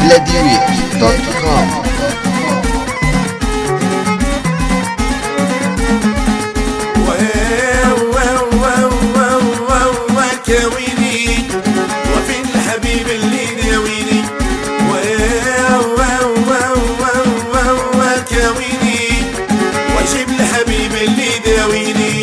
بلاديويت.com. كاويني وفين الحبيب اللي ناويني كاويني واجيب الحبيب اللي داويني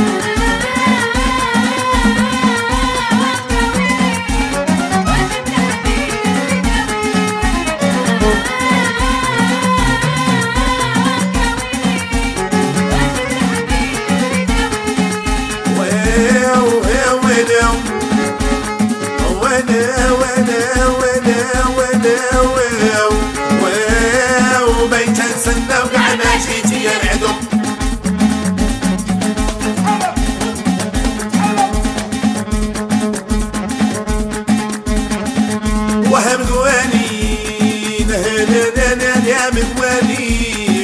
وبيت نسنى وقعنا جيتي يا العدو وهم قواني نهنا يا مقواني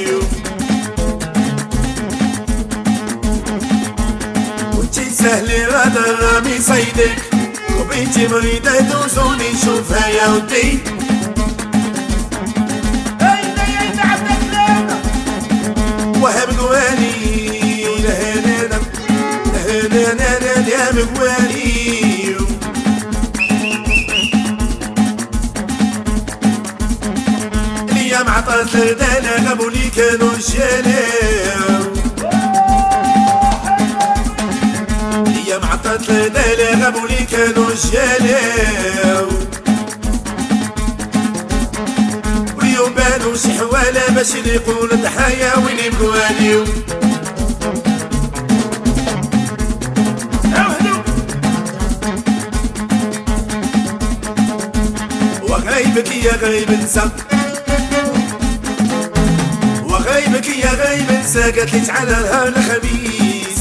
وانتي سهلي غدا رامي صيدك وبنتي مريدة دوزوني شوفها يا ودي وهم قواني نهنا يا مقواني اليوم عطات لردانا غبولي كانوا الشاليو اليوم عطات لردانا غبولي كانوا الشاليو واليوم بانوا شي حواله باش يليقوا الضحايا وين يبقوا عليو وغايبك يا غايب انسى وغايبك يا غايب انسى قالت لي تعالى نهار الخميس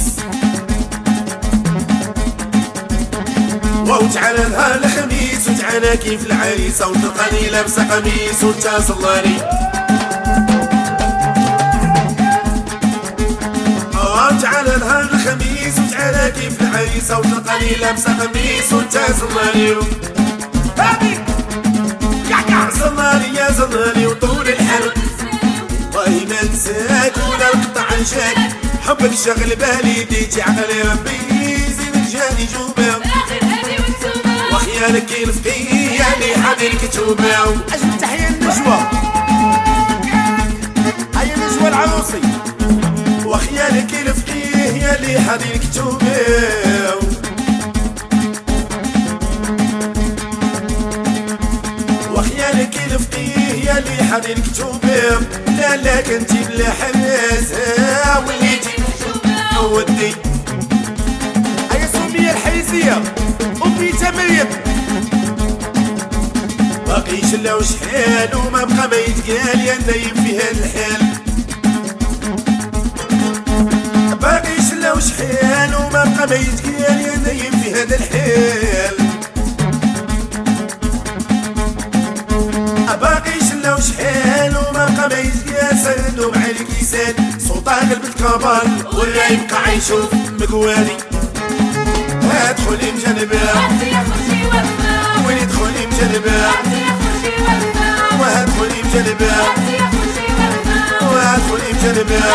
وتعالى نهار الخميس وتعالى كيف العريسة وتلقاني لابسة قميص وانت صلاني تعالى نهار الخميس وتعالى كيف العريسة وتلقاني لابسة قميص وانت صلاني صلاني يا صلاني وطول الحرب والله ما نساك ولا نقطع عشاك حبك شغل بالي ديتي عقلي ربي زينك جاني جوبا وخيالك الفقيه يا اللي حاضر كتوبة أجمل تحية للنجوى هيا نجوى العروسي وخيالك الفقيه يا اللي حاضر كتوبة وخيالك الفقيه يا اللي حاضر كتوبة لا لا كنتي بلا حماسة وليتي ودي هيا سمية الحيزية أمي مريم باقيش لا وشحال وما بقى ما يتقال يا نايم في هاد الحال باقيش لا وشحال وما بقى ما يتقال يا نايم في هاد الحال باقيش لا وشحال وما بقى ما يتقال سندو مع الكيسان سلطان قلب الكبار ولا يبقى يشوف مقوالي ادخلي مجنبة وين ادخلي مجنبة وادخلي مجنبة وادخلي مجنبة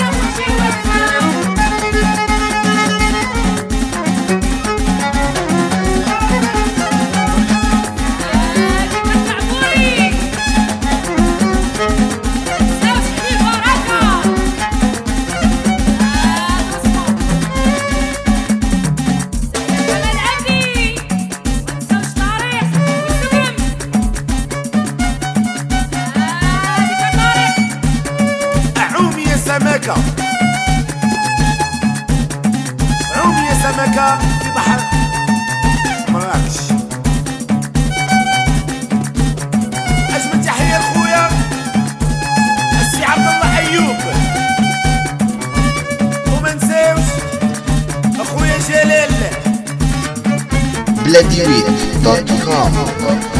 سمكة عومي يا سمكة في بحر مراكش أجمل تحية لخويا السي عبد الله أيوب وما نساوش أخويا جلال بلاديويت.com.